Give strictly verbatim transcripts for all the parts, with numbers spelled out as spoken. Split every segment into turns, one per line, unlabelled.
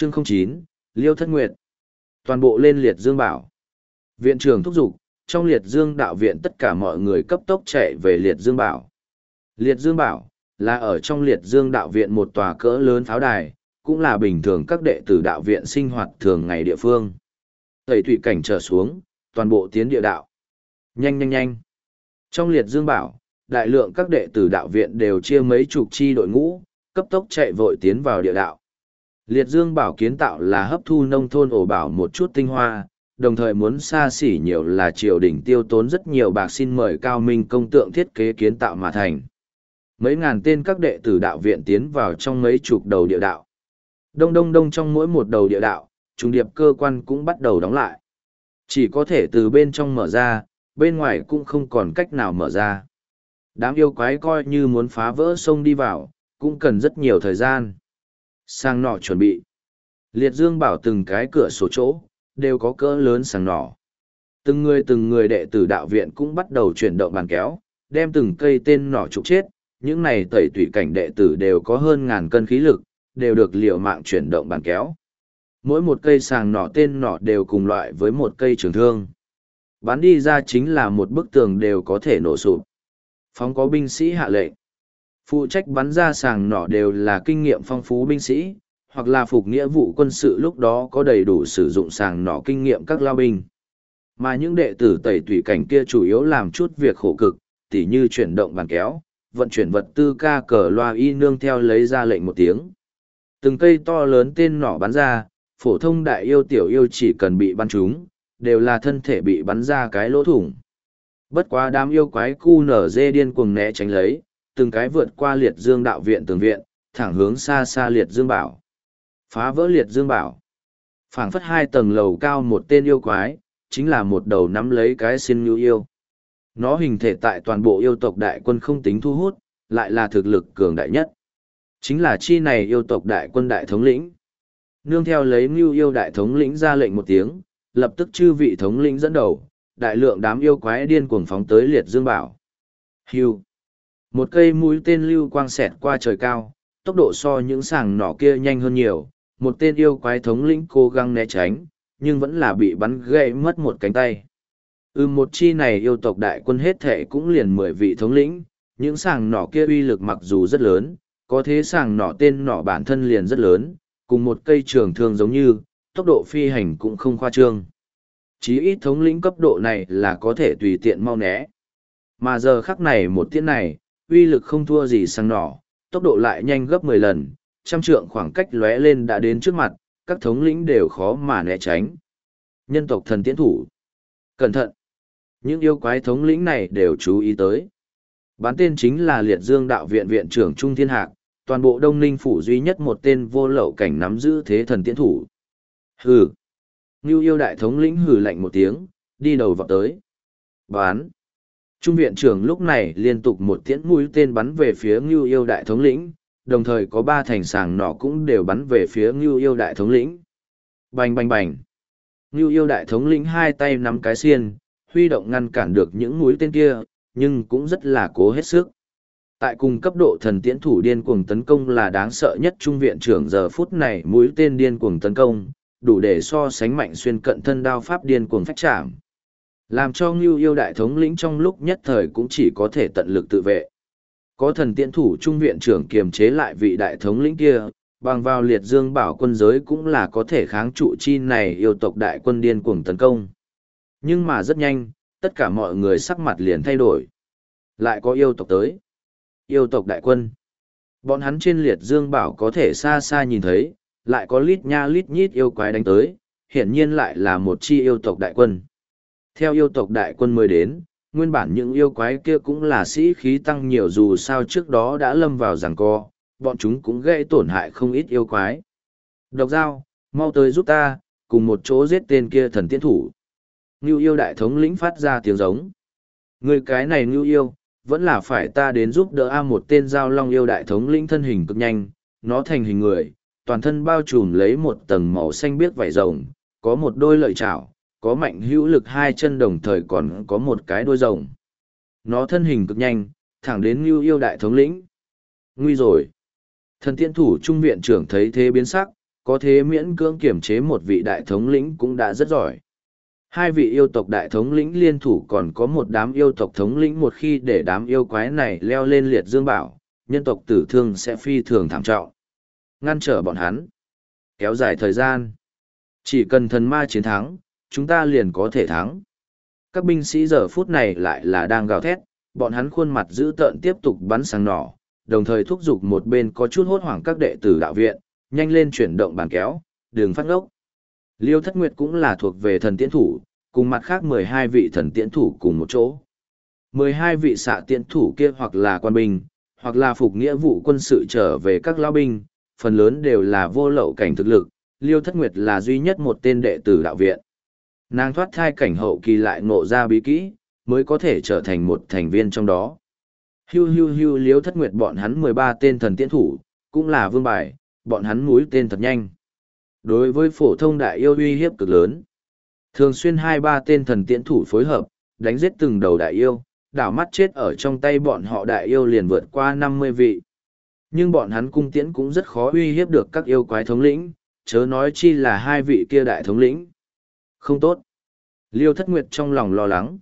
Chương không chín, Liêu Thất Nguyệt. Toàn bộ lên liệt dương bảo. Viện trưởng thúc giục, trong liệt dương đạo viện tất cả mọi người cấp tốc chạy về liệt dương bảo. Liệt dương bảo, là ở trong liệt dương đạo viện một tòa cỡ lớn pháo đài, cũng là bình thường các đệ tử đạo viện sinh hoạt thường ngày địa phương. Tẩy thủy cảnh trở xuống, toàn bộ tiến địa đạo. Nhanh nhanh nhanh. Trong liệt dương bảo, đại lượng các đệ tử đạo viện đều chia mấy chục chi đội ngũ, cấp tốc chạy vội tiến vào địa đạo. Liệt dương bảo kiến tạo là hấp thu nông thôn ổ bảo một chút tinh hoa, đồng thời muốn xa xỉ nhiều là triều đình tiêu tốn rất nhiều bạc xin mời cao minh công tượng thiết kế kiến tạo mà thành. Mấy ngàn tên các đệ tử đạo viện tiến vào trong mấy chục đầu địa đạo. Đông đông đông trong mỗi một đầu địa đạo, trùng điệp cơ quan cũng bắt đầu đóng lại. Chỉ có thể từ bên trong mở ra, bên ngoài cũng không còn cách nào mở ra. Đám yêu quái coi như muốn phá vỡ sông đi vào, cũng cần rất nhiều thời gian. Sang nỏ chuẩn bị. Liệt dương bảo từng cái cửa sổ chỗ, đều có cỡ lớn sang nỏ. Từng người từng người đệ tử đạo viện cũng bắt đầu chuyển động bàn kéo, đem từng cây tên nỏ trục chết. Những này tẩy tủy cảnh đệ tử đều có hơn ngàn cân khí lực, đều được liều mạng chuyển động bàn kéo. Mỗi một cây sàng nỏ tên nỏ đều cùng loại với một cây trường thương. Bắn đi ra chính là một bức tường đều có thể nổ sụp. Phóng có binh sĩ hạ lệnh. Phụ trách bắn ra sàng nỏ đều là kinh nghiệm phong phú binh sĩ, hoặc là phục nghĩa vụ quân sự lúc đó có đầy đủ sử dụng sàng nỏ kinh nghiệm các lao binh. Mà những đệ tử tẩy tủy cảnh kia chủ yếu làm chút việc khổ cực, tỉ như chuyển động bàn kéo, vận chuyển vật tư ca cờ loa y nương theo lấy ra lệnh một tiếng. Từng cây to lớn tên nỏ bắn ra, phổ thông đại yêu tiểu yêu chỉ cần bị bắn trúng, đều là thân thể bị bắn ra cái lỗ thủng. Bất quá đám yêu quái cu nở dê điên cuồng né tránh lấy, từng cái vượt qua liệt dương đạo viện tường viện, thẳng hướng xa xa liệt dương bảo. Phá vỡ liệt dương bảo. Phảng phất hai tầng lầu cao một tên yêu quái, chính là một đầu nắm lấy cái xin như yêu. Nó hình thể tại toàn bộ yêu tộc đại quân không tính thu hút, lại là thực lực cường đại nhất. Chính là chi này yêu tộc đại quân đại thống lĩnh. Nương theo lấy Ngưu yêu đại thống lĩnh ra lệnh một tiếng, lập tức chư vị thống lĩnh dẫn đầu, đại lượng đám yêu quái điên cuồng phóng tới liệt dương bảo. Hưu. Một cây mũi tên lưu quang xẹt qua trời cao, tốc độ so những sàng nỏ kia nhanh hơn nhiều, một tên yêu quái thống lĩnh cố gắng né tránh, nhưng vẫn là bị bắn gãy mất một cánh tay. Ừ, một chi này yêu tộc đại quân hết thệ cũng liền mười vị thống lĩnh, những sàng nỏ kia uy lực mặc dù rất lớn, có thế sàng nỏ tên nỏ bản thân liền rất lớn, cùng một cây trường thương giống như, tốc độ phi hành cũng không khoa trương. Chí ít thống lĩnh cấp độ này là có thể tùy tiện mau né. Mà giờ khắc này một tiễn này, uy lực không thua gì sàng nỏ, tốc độ lại nhanh gấp mười lần, trăm trượng khoảng cách lóe lên đã đến trước mặt, các thống lĩnh đều khó mà né tránh. Nhân tộc thần tiễn thủ. Cẩn thận! Những yêu quái thống lĩnh này đều chú ý tới. Bán tên chính là Liệt Dương đạo viện viện trưởng Trung Thiên Hạc, toàn bộ Đông Ninh phủ duy nhất một tên vô lậu cảnh nắm giữ thế thần tiễn thủ. Hừ! Ngưu yêu đại thống lĩnh hừ lạnh một tiếng, đi đầu vào tới. Bán! Trung viện trưởng lúc này liên tục một tiễn mũi tên bắn về phía Ngưu yêu đại thống lĩnh, đồng thời có ba thành sàng nỏ cũng đều bắn về phía Ngưu yêu đại thống lĩnh. Bành bành bành! Ngưu yêu đại thống lĩnh hai tay nắm cái xiên, huy động ngăn cản được những mũi tên kia, nhưng cũng rất là cố hết sức. Tại cùng cấp độ thần tiễn thủ điên cuồng tấn công là đáng sợ nhất trung viện trưởng giờ phút này mũi tên điên cuồng tấn công, đủ để so sánh mạnh xuyên cận thân đao pháp điên cuồng phách chạm. Làm cho Ngưu yêu đại thống lĩnh trong lúc nhất thời cũng chỉ có thể tận lực tự vệ. Có thần tiễn thủ trung viện trưởng kiềm chế lại vị đại thống lĩnh kia, bằng vào liệt dương bảo quân giới cũng là có thể kháng trụ chi này yêu tộc đại quân điên cuồng tấn công. Nhưng mà rất nhanh, tất cả mọi người sắc mặt liền thay đổi. Lại có yêu tộc tới. Yêu tộc đại quân. Bọn hắn trên liệt dương bảo có thể xa xa nhìn thấy, lại có lít nha lít nhít yêu quái đánh tới, hiển nhiên lại là một chi yêu tộc đại quân. Theo yêu tộc đại quân mới đến, nguyên bản những yêu quái kia cũng là sĩ khí tăng nhiều dù sao trước đó đã lâm vào giằng co, bọn chúng cũng gây tổn hại không ít yêu quái. Độc Dao, mau tới giúp ta, cùng một chỗ giết tên kia thần tiễn thủ. Ngưu yêu đại thống lĩnh phát ra tiếng giống. Người cái này ngưu yêu, vẫn là phải ta đến giúp đỡ a một tên giao long yêu đại thống lĩnh thân hình cực nhanh, nó thành hình người, toàn thân bao trùm lấy một tầng màu xanh biếc vảy rồng, có một đôi lợi chảo, có mạnh hữu lực hai chân đồng thời còn có một cái đuôi rồng. Nó thân hình cực nhanh, thẳng đến ngưu yêu đại thống lĩnh. Nguy rồi. Thần tiễn thủ trung viện trưởng thấy thế biến sắc, có thế miễn cưỡng kiểm chế một vị đại thống lĩnh cũng đã rất giỏi. Hai vị yêu tộc đại thống lĩnh liên thủ còn có một đám yêu tộc thống lĩnh, một khi để đám yêu quái này leo lên liệt dương bảo, nhân tộc tử thương sẽ phi thường thảm trọng. Ngăn trở bọn hắn, kéo dài thời gian. Chỉ cần thần ma chiến thắng, chúng ta liền có thể thắng. Các binh sĩ giờ phút này lại là đang gào thét, bọn hắn khuôn mặt dữ tợn tiếp tục bắn sang nỏ, đồng thời thúc giục một bên có chút hốt hoảng các đệ tử đạo viện, nhanh lên chuyển động bàn kéo, đường phát ngốc. Liêu Thất Nguyệt cũng là thuộc về thần tiễn thủ, cùng mặt khác mười hai vị thần tiễn thủ cùng một chỗ. mười hai vị xạ tiễn thủ kia hoặc là quan binh, hoặc là phục nghĩa vụ quân sự trở về các lão binh, phần lớn đều là vô lậu cảnh thực lực. Liêu Thất Nguyệt là duy nhất một tên đệ tử đạo viện. Nàng thoát thai cảnh hậu kỳ lại ngộ ra bí kỹ, mới có thể trở thành một thành viên trong đó. Hiu hiu hiu Liêu Thất Nguyệt bọn hắn mười ba tên thần tiễn thủ, cũng là vương bài, bọn hắn mũi tên thật nhanh. Đối với phổ thông đại yêu uy hiếp cực lớn. Thường xuyên hai ba tên thần tiễn thủ phối hợp, đánh giết từng đầu đại yêu, đảo mắt chết ở trong tay bọn họ đại yêu liền vượt qua năm mươi vị. Nhưng bọn hắn cung tiễn cũng rất khó uy hiếp được các yêu quái thống lĩnh, chớ nói chi là hai vị kia đại thống lĩnh. Không tốt. Liêu Thất Nguyệt trong lòng lo lắng.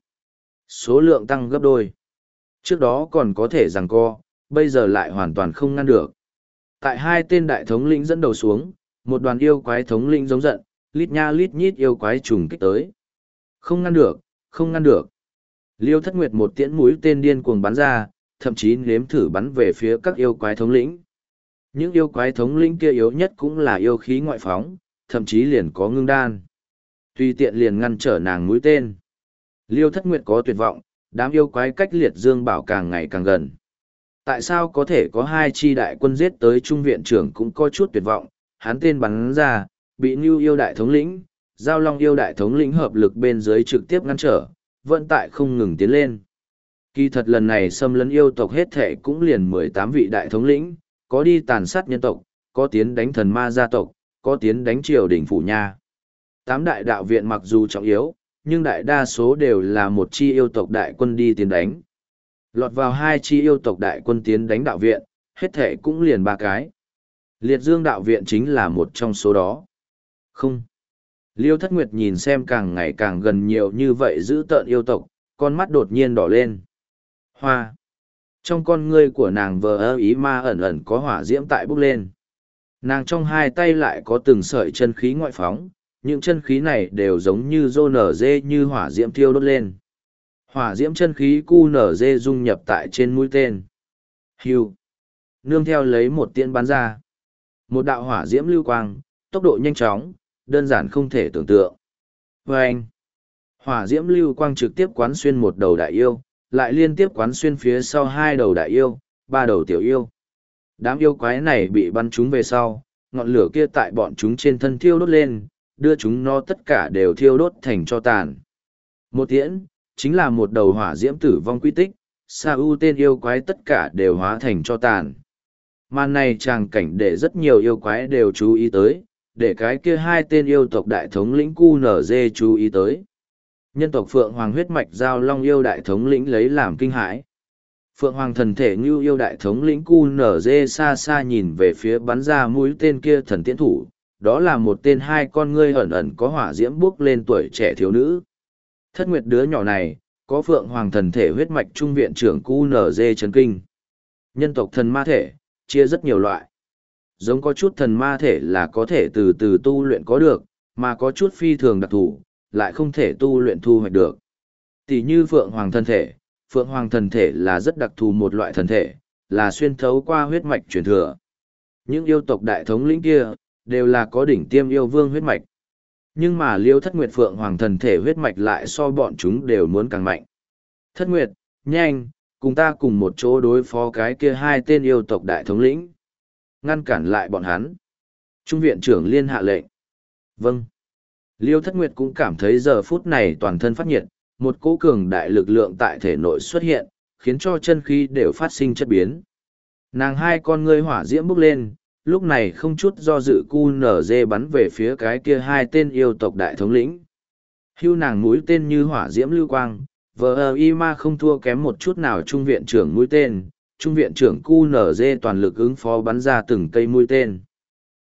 Số lượng tăng gấp đôi. Trước đó còn có thể giằng co, bây giờ lại hoàn toàn không ngăn được. Tại hai tên đại thống lĩnh dẫn đầu xuống, một đoàn yêu quái thống lĩnh giống giận, lít nha lít nhít yêu quái trùng kích tới. Không ngăn được, không ngăn được. Liêu Thất Nguyệt một tiễn mũi tên điên cuồng bắn ra, thậm chí nếm thử bắn về phía các yêu quái thống lĩnh. Những yêu quái thống lĩnh kia yếu nhất cũng là yêu khí ngoại phóng, thậm chí liền có ngưng đan. Tùy tiện liền ngăn trở nàng mũi tên. Liêu Thất Nguyệt có tuyệt vọng, đám yêu quái cách liệt dương bảo càng ngày càng gần. Tại sao có thể có hai chi đại quân giết tới trung viện trưởng cũng có chút tuyệt vọng, hắn tên bắn ra, bị Nưu yêu đại thống lĩnh, Giao Long yêu đại thống lĩnh hợp lực bên dưới trực tiếp ngăn trở, vận tại không ngừng tiến lên. Kỳ thật lần này xâm lấn yêu tộc hết thể cũng liền mười tám vị đại thống lĩnh, có đi tàn sát nhân tộc, có tiến đánh thần ma gia tộc, có tiến đánh triều đình phủ nha. Tám đại đạo viện mặc dù trọng yếu, nhưng đại đa số đều là một chi yêu tộc đại quân đi tiến đánh. Lọt vào hai chi yêu tộc đại quân tiến đánh đạo viện, hết thể cũng liền ba cái. Liệt Dương đạo viện chính là một trong số đó. Không. Liêu Thất Nguyệt nhìn xem càng ngày càng gần nhiều như vậy giữ tợn yêu tộc, con mắt đột nhiên đỏ lên. Hoa. Trong con ngươi của nàng vờ ơ ý ma ẩn ẩn có hỏa diễm tại bốc lên. Nàng trong hai tay lại có từng sợi chân khí ngoại phóng, những chân khí này đều giống như rô nở dê như hỏa diễm thiêu đốt lên. Hỏa diễm chân khí cu nở dê dung nhập tại trên mũi tên. Hiu. Nương theo lấy một tiễn bắn ra. Một đạo hỏa diễm lưu quang, tốc độ nhanh chóng, đơn giản không thể tưởng tượng. Vâng! Hỏa diễm lưu quang trực tiếp quán xuyên một đầu đại yêu, lại liên tiếp quán xuyên phía sau hai đầu đại yêu, ba đầu tiểu yêu. Đám yêu quái này bị bắn trúng về sau, ngọn lửa kia tại bọn chúng trên thân thiêu đốt lên, đưa chúng nó tất cả đều thiêu đốt thành tro tàn. Một tiễn, chính là một đầu hỏa diễm tử vong quy tích, Sa U tên yêu quái tất cả đều hóa thành tro tàn. Màn này tràng cảnh để rất nhiều yêu quái đều chú ý tới, để cái kia hai tên yêu tộc đại thống lĩnh cu nở dê chú ý tới. Nhân tộc Phượng Hoàng huyết mạch Giao Long yêu đại thống lĩnh lấy làm kinh hãi. Phượng Hoàng thần thể Ngưu yêu đại thống lĩnh cu nở dê xa xa nhìn về phía bắn ra mũi tên kia thần tiễn thủ, đó là một tên hai con ngươi ẩn ẩn có hỏa diễm bước lên tuổi trẻ thiếu nữ. Thất Nguyệt đứa nhỏ này, có Phượng Hoàng thần thể huyết mạch trung viện trưởng cu nở dê chấn kinh. Nhân tộc thần ma thể, chia rất nhiều loại. Giống có chút thần ma thể là có thể từ từ tu luyện có được, mà có chút phi thường đặc thù, lại không thể tu luyện thu hoạch được. Tỷ như Phượng Hoàng thần thể, Phượng Hoàng thần thể là rất đặc thù một loại thần thể, là xuyên thấu qua huyết mạch truyền thừa. Những yêu tộc đại thống lĩnh kia, đều là có đỉnh tiêm yêu vương huyết mạch. Nhưng mà Liêu Thất Nguyệt Phượng Hoàng thần thể huyết mạch lại so bọn chúng đều muốn càng mạnh. Thất Nguyệt, nhanh, cùng ta cùng một chỗ đối phó cái kia hai tên yêu tộc đại thống lĩnh. Ngăn cản lại bọn hắn. Trung viện trưởng liên hạ lệnh. Vâng. Liêu Thất Nguyệt cũng cảm thấy giờ phút này toàn thân phát nhiệt, một cỗ cường đại lực lượng tại thể nội xuất hiện, khiến cho chân khí đều phát sinh chất biến. Nàng hai con ngươi hỏa diễm bốc lên, lúc này không chút do dự cu nở dê bắn về phía cái kia hai tên yêu tộc đại thống lĩnh. Hưu nàng mũi tên như hỏa diễm lưu quang, vờ y ma không thua kém một chút nào trung viện trưởng mũi tên, trung viện trưởng cu nở dê toàn lực ứng phó bắn ra từng cây mũi tên.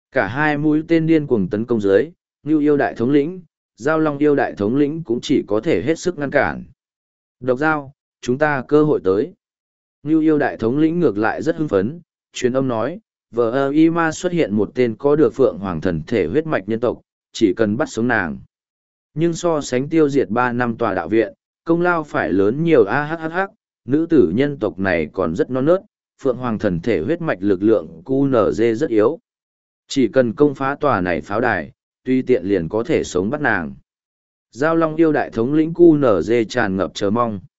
Cả hai mũi tên điên cuồng tấn công dưới, Ngưu yêu đại thống lĩnh, Giao Long yêu đại thống lĩnh cũng chỉ có thể hết sức ngăn cản. Độc Giao, chúng ta cơ hội tới. Ngưu yêu đại thống lĩnh ngược lại rất hưng phấn, truyền âm nói, vờ ơ y ma xuất hiện một tên có được phượng hoàng thần thể huyết mạch nhân tộc, chỉ cần bắt sống nàng. Nhưng so sánh tiêu diệt ba năm tòa đạo viện, công lao phải lớn nhiều a h h h, nữ tử nhân tộc này còn rất non nớt, phượng hoàng thần thể huyết mạch lực lượng cu nở dê rất yếu. Chỉ cần công phá tòa này pháo đài, tuy tiện liền có thể sống bắt nàng. Giao Long yêu đại thống lĩnh cu nở dê tràn ngập chờ mong.